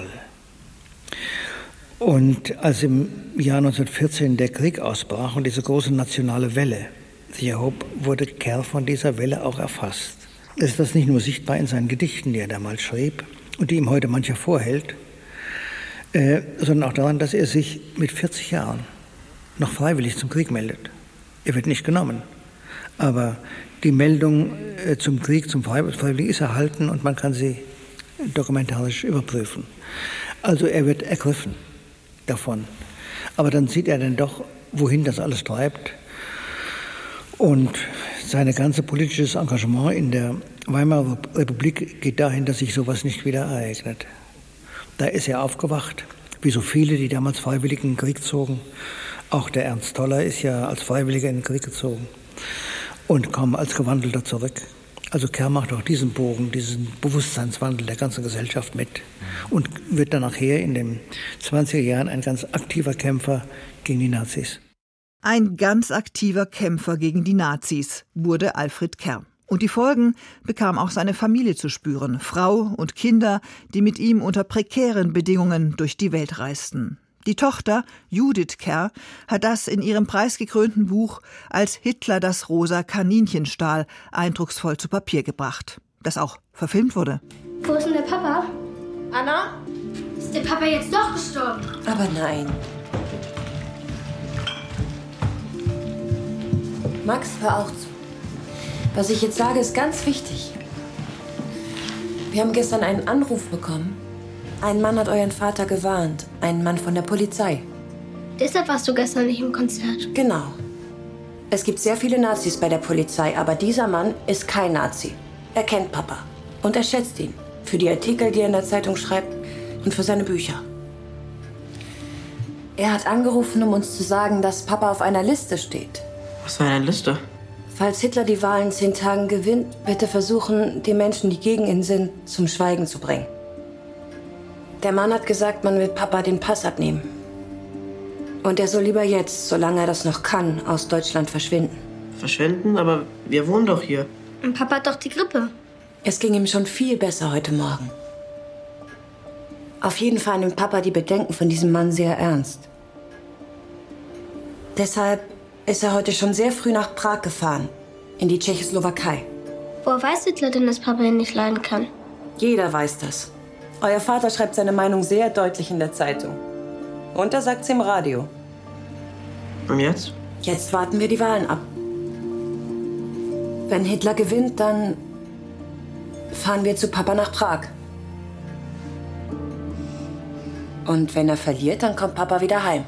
Und als im Jahr neunzehnhundertvierzehn der Krieg ausbrach und diese große nationale Welle sich erhob, wurde Kerr von dieser Welle auch erfasst. Es ist das nicht nur sichtbar in seinen Gedichten, die er damals schrieb und die ihm heute mancher vorhält, äh, sondern auch daran, dass er sich mit vierzig Jahren noch freiwillig zum Krieg meldet. Er wird nicht genommen, aber die Meldung äh, zum Krieg, zum Freiwilligen ist erhalten und man kann sie dokumentarisch überprüfen. Also er wird ergriffen davon. Aber dann sieht er dann doch, wohin das alles treibt. Und sein ganzes politisches Engagement in der Weimarer Republik geht dahin, dass sich sowas nicht wieder ereignet. Da ist er aufgewacht, wie so viele, die damals freiwillig in den Krieg zogen. Auch der Ernst Toller ist ja als Freiwilliger in den Krieg gezogen und kam als Gewandelter zurück. Also Kerr macht auch diesen Bogen, diesen Bewusstseinswandel der ganzen Gesellschaft mit und wird dann nachher in den zwanziger Jahren ein ganz aktiver Kämpfer gegen die Nazis. Ein ganz aktiver Kämpfer gegen die Nazis wurde Alfred Kerr. Und die Folgen bekam auch seine Familie zu spüren, Frau und Kinder, die mit ihm unter prekären Bedingungen durch die Welt reisten. Die Tochter, Judith Kerr, hat das in ihrem preisgekrönten Buch Als Hitler das rosa Kaninchen stahl eindrucksvoll zu Papier gebracht, das auch verfilmt wurde. Wo ist denn der Papa? Anna? Ist der Papa jetzt doch gestorben? Aber nein. Max, hör auch zu. Was ich jetzt sage, ist ganz wichtig. Wir haben gestern einen Anruf bekommen. Ein Mann hat euren Vater gewarnt. Ein Mann von der Polizei. Deshalb warst du gestern nicht im Konzert? Genau. Es gibt sehr viele Nazis bei der Polizei, aber dieser Mann ist kein Nazi. Er kennt Papa und er schätzt ihn. Für die Artikel, die er in der Zeitung schreibt und für seine Bücher. Er hat angerufen, um uns zu sagen, dass Papa auf einer Liste steht. Was für eine Liste? Falls Hitler die Wahl in zehn Tagen gewinnt, wird er versuchen, die Menschen, die gegen ihn sind, zum Schweigen zu bringen. Der Mann hat gesagt, man will Papa den Pass abnehmen. Und er soll lieber jetzt, solange er das noch kann, aus Deutschland verschwinden. Verschwinden? Aber wir wohnen doch hier. Und Papa hat doch die Grippe. Es ging ihm schon viel besser heute Morgen. Auf jeden Fall nimmt Papa die Bedenken von diesem Mann sehr ernst. Deshalb ist er heute schon sehr früh nach Prag gefahren, in die Tschechoslowakei. Woher weiß Hitler denn, dass Papa ihn nicht leiden kann? Jeder weiß das. Euer Vater schreibt seine Meinung sehr deutlich in der Zeitung. Und er sagt's im Radio. Und jetzt? Jetzt warten wir die Wahlen ab. Wenn Hitler gewinnt, dann fahren wir zu Papa nach Prag. Und wenn er verliert, dann kommt Papa wieder heim.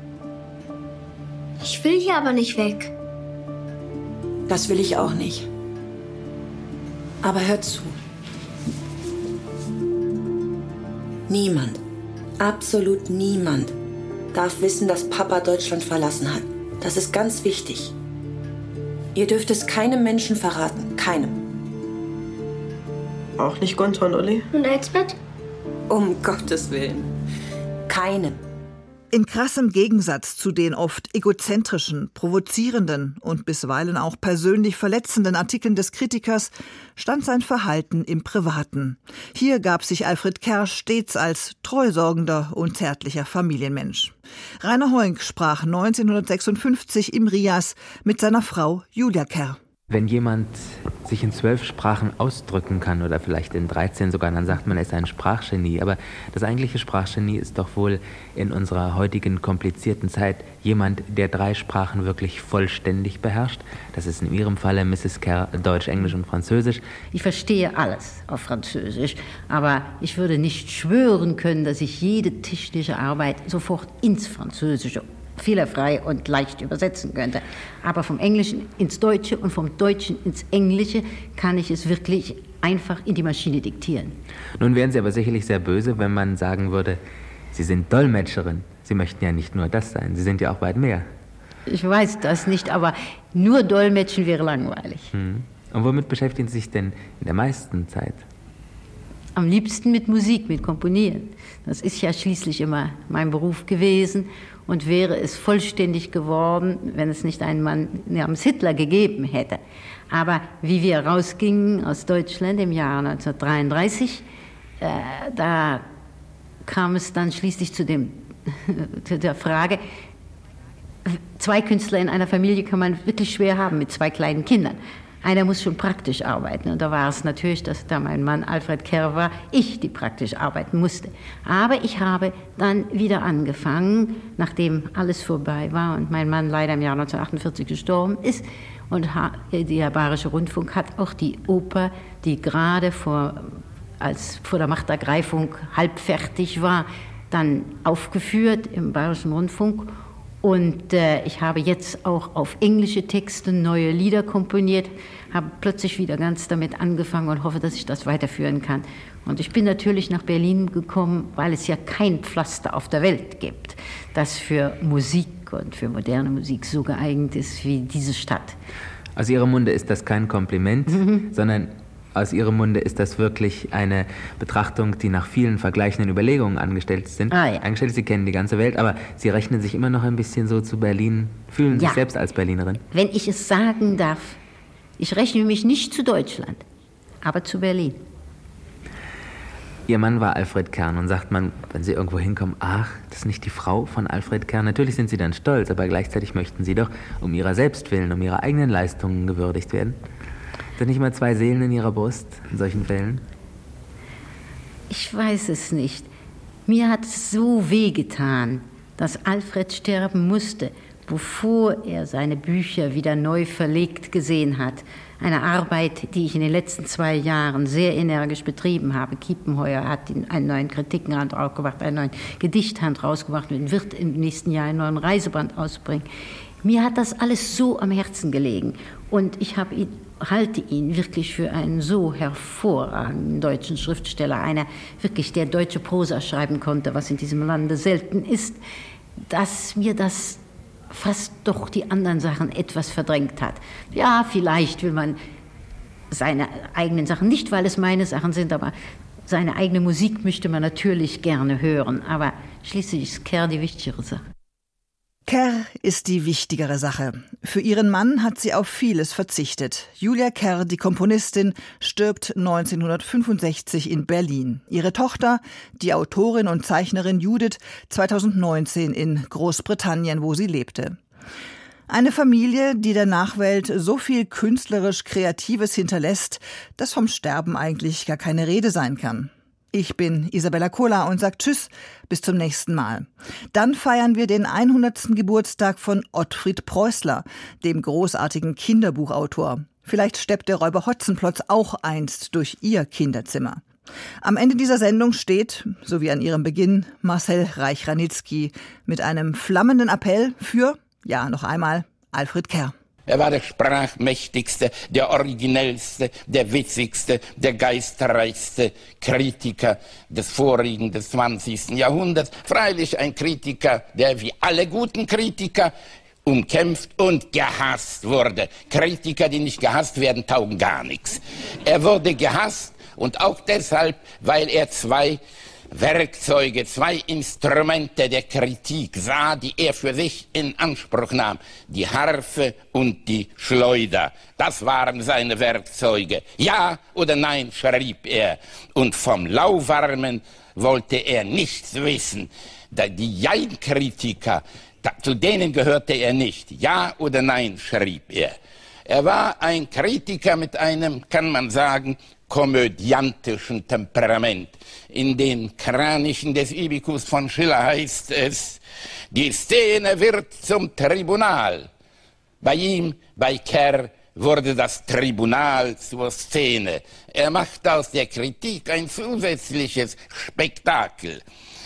Ich will hier aber nicht weg. Das will ich auch nicht. Aber hört zu. Niemand, absolut niemand, darf wissen, dass Papa Deutschland verlassen hat. Das ist ganz wichtig. Ihr dürft es keinem Menschen verraten. Keinem. Auch nicht Gunther und Uli? Und Elsbeth? Um Gottes Willen. Keinem. In krassem Gegensatz zu den oft egozentrischen, provozierenden und bisweilen auch persönlich verletzenden Artikeln des Kritikers stand sein Verhalten im Privaten. Hier gab sich Alfred Kerr stets als treusorgender und zärtlicher Familienmensch. Rainer Heunk sprach neunzehnhundertsechsundfünfzig im Rias mit seiner Frau Julia Kerr. Wenn jemand sich in zwölf Sprachen ausdrücken kann oder vielleicht in dreizehn sogar, dann sagt man, er ist ein Sprachgenie. Aber das eigentliche Sprachgenie ist doch wohl in unserer heutigen komplizierten Zeit jemand, der drei Sprachen wirklich vollständig beherrscht. Das ist in Ihrem Falle, Misses Kerr, Deutsch, Englisch und Französisch. Ich verstehe alles auf Französisch, aber ich würde nicht schwören können, dass ich jede technische Arbeit sofort ins Französische fehlerfrei und leicht übersetzen könnte. Aber vom Englischen ins Deutsche und vom Deutschen ins Englische kann ich es wirklich einfach in die Maschine diktieren. Nun wären Sie aber sicherlich sehr böse, wenn man sagen würde, Sie sind Dolmetscherin. Sie möchten ja nicht nur das sein, Sie sind ja auch weit mehr. Ich weiß das nicht, aber nur Dolmetschen wäre langweilig. Hm. Und womit beschäftigen Sie sich denn in der meisten Zeit? Am liebsten mit Musik, mit Komponieren. Das ist ja schließlich immer mein Beruf gewesen und wäre es vollständig geworden, wenn es nicht einen Mann namens Hitler gegeben hätte. Aber wie wir rausgingen aus Deutschland im Jahr neunzehnhundertdreiunddreißig, äh, da kam es dann schließlich zu, dem, zu der Frage, zwei Künstler in einer Familie kann man wirklich schwer haben mit zwei kleinen Kindern. Einer muss schon praktisch arbeiten. Und da war es natürlich, dass da mein Mann Alfred Kerr war, ich, die praktisch arbeiten musste. Aber ich habe dann wieder angefangen, nachdem alles vorbei war und mein Mann leider im Jahr neunzehnhundertachtundvierzig gestorben ist. Und der Bayerische Rundfunk hat auch die Oper, die gerade vor, als vor der Machtergreifung halb fertig war, dann aufgeführt im Bayerischen Rundfunk. Und äh, ich habe jetzt auch auf englische Texte neue Lieder komponiert, habe plötzlich wieder ganz damit angefangen und hoffe, dass ich das weiterführen kann. Und ich bin natürlich nach Berlin gekommen, weil es ja kein Pflaster auf der Welt gibt, das für Musik und für moderne Musik so geeignet ist wie diese Stadt. Aus Ihrem Munde ist das kein Kompliment, mhm. sondern aus Ihrem Munde ist das wirklich eine Betrachtung, die nach vielen vergleichenden Überlegungen angestellt sind. Ah, ja. Angestellt, Sie kennen die ganze Welt, aber Sie rechnen sich immer noch ein bisschen so zu Berlin, fühlen ja. sich selbst als Berlinerin. Wenn ich es sagen darf, ich rechne mich nicht zu Deutschland, aber zu Berlin. Ihr Mann war Alfred Kerr und sagt man, wenn Sie irgendwo hinkommen, ach, das ist nicht die Frau von Alfred Kerr. Natürlich sind Sie dann stolz, aber gleichzeitig möchten Sie doch um Ihrer selbst willen, um Ihrer eigenen Leistungen gewürdigt werden. Sind nicht mal zwei Seelen in Ihrer Brust in solchen Fällen? Ich weiß es nicht. Mir hat es so wehgetan, dass Alfred sterben musste, bevor er seine Bücher wieder neu verlegt gesehen hat. Eine Arbeit, die ich in den letzten zwei Jahren sehr energisch betrieben habe. Kiepenheuer hat einen neuen Kritikenhand rausgebracht, einen neuen Gedichthand rausgebracht und wird im nächsten Jahr einen neuen Reiseband ausbringen. Mir hat das alles so am Herzen gelegen und ich habe ihn, halte ihn wirklich für einen so hervorragenden deutschen Schriftsteller, einer wirklich, der deutsche Prosa schreiben konnte, was in diesem Lande selten ist, dass mir das fast doch die anderen Sachen etwas verdrängt hat. Ja, vielleicht will man seine eigenen Sachen, nicht weil es meine Sachen sind, aber seine eigene Musik möchte man natürlich gerne hören, aber schließlich ist Kerr die wichtigere Sache. Kerr ist die wichtigere Sache. Für ihren Mann hat sie auf vieles verzichtet. Julia Kerr, die Komponistin, stirbt neunzehnhundertfünfundsechzig in Berlin. Ihre Tochter, die Autorin und Zeichnerin Judith, zweitausendneunzehn in Großbritannien, wo sie lebte. Eine Familie, die der Nachwelt so viel künstlerisch Kreatives hinterlässt, dass vom Sterben eigentlich gar keine Rede sein kann. Ich bin Isabella Kola und sage Tschüss, bis zum nächsten Mal. Dann feiern wir den hundertsten Geburtstag von Ottfried Preußler, dem großartigen Kinderbuchautor. Vielleicht steppt der Räuber Hotzenplotz auch einst durch ihr Kinderzimmer. Am Ende dieser Sendung steht, so wie an ihrem Beginn, Marcel Reich-Ranitzky mit einem flammenden Appell für, ja noch einmal, Alfred Kerr. Er war der sprachmächtigste, der originellste, der witzigste, der geistreichste Kritiker des vorigen, des zwanzigsten Jahrhunderts. Freilich ein Kritiker, der wie alle guten Kritiker umkämpft und gehasst wurde. Kritiker, die nicht gehasst werden, taugen gar nichts. Er wurde gehasst und auch deshalb, weil er zwei Werkzeuge, zwei Instrumente der Kritik sah, die er für sich in Anspruch nahm. Die Harfe und die Schleuder. Das waren seine Werkzeuge. Ja oder nein, schrieb er. Und vom Lauwarmen wollte er nichts wissen. Die Jein-Kritiker, zu denen gehörte er nicht. Ja oder nein, schrieb er. Er war ein Kritiker mit einem, kann man sagen, komödiantischen Temperament. In den Kranichen des Ibikus von Schiller heißt es, die Szene wird zum Tribunal. Bei ihm, bei Kerr, wurde das Tribunal zur Szene. Er machte aus der Kritik ein zusätzliches Spektakel.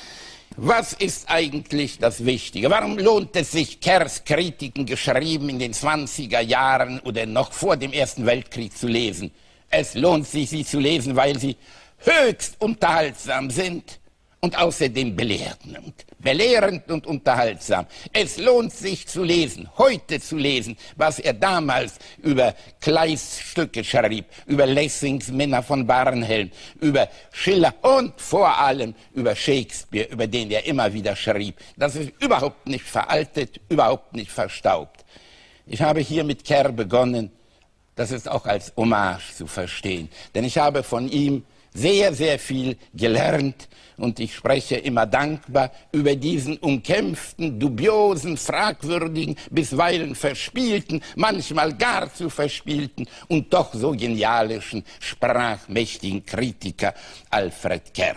Was ist eigentlich das Wichtige? Warum lohnt es sich, Kerrs Kritiken, geschrieben in den zwanziger Jahren oder noch vor dem Ersten Weltkrieg, zu lesen? Es lohnt sich, sie zu lesen, weil sie höchst unterhaltsam sind und außerdem belehrend. Belehrend und unterhaltsam. Es lohnt sich zu lesen, heute zu lesen, was er damals über Kleists Stücke schrieb, über Lessings Männer von Barnhelm, über Schiller und vor allem über Shakespeare, über den er immer wieder schrieb. Das ist überhaupt nicht veraltet, überhaupt nicht verstaubt. Ich habe hier mit Kerr begonnen. Das ist auch als Hommage zu verstehen. Denn ich habe von ihm sehr, sehr viel gelernt und ich spreche immer dankbar über diesen umkämpften, dubiosen, fragwürdigen, bisweilen verspielten, manchmal gar zu verspielten und doch so genialischen, sprachmächtigen Kritiker Alfred Kerr.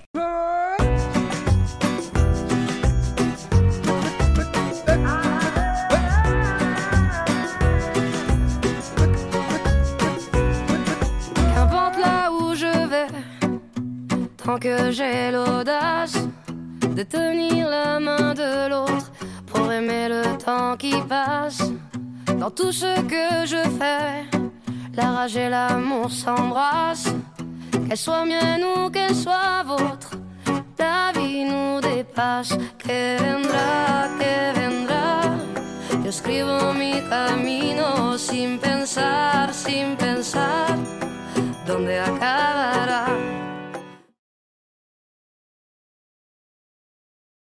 Tant que j'ai l'audace de tenir la main de l'autre pour aimer le temps qui passe. Dans tout ce que je fais, la rage et l'amour s'embrassent. Qu'elle soit mienne ou qu'elle soit vôtre, la vie nous dépasse. Que vendrá, que vendrá. Yo escribo mi camino sin pensar, sin pensar. Donde acá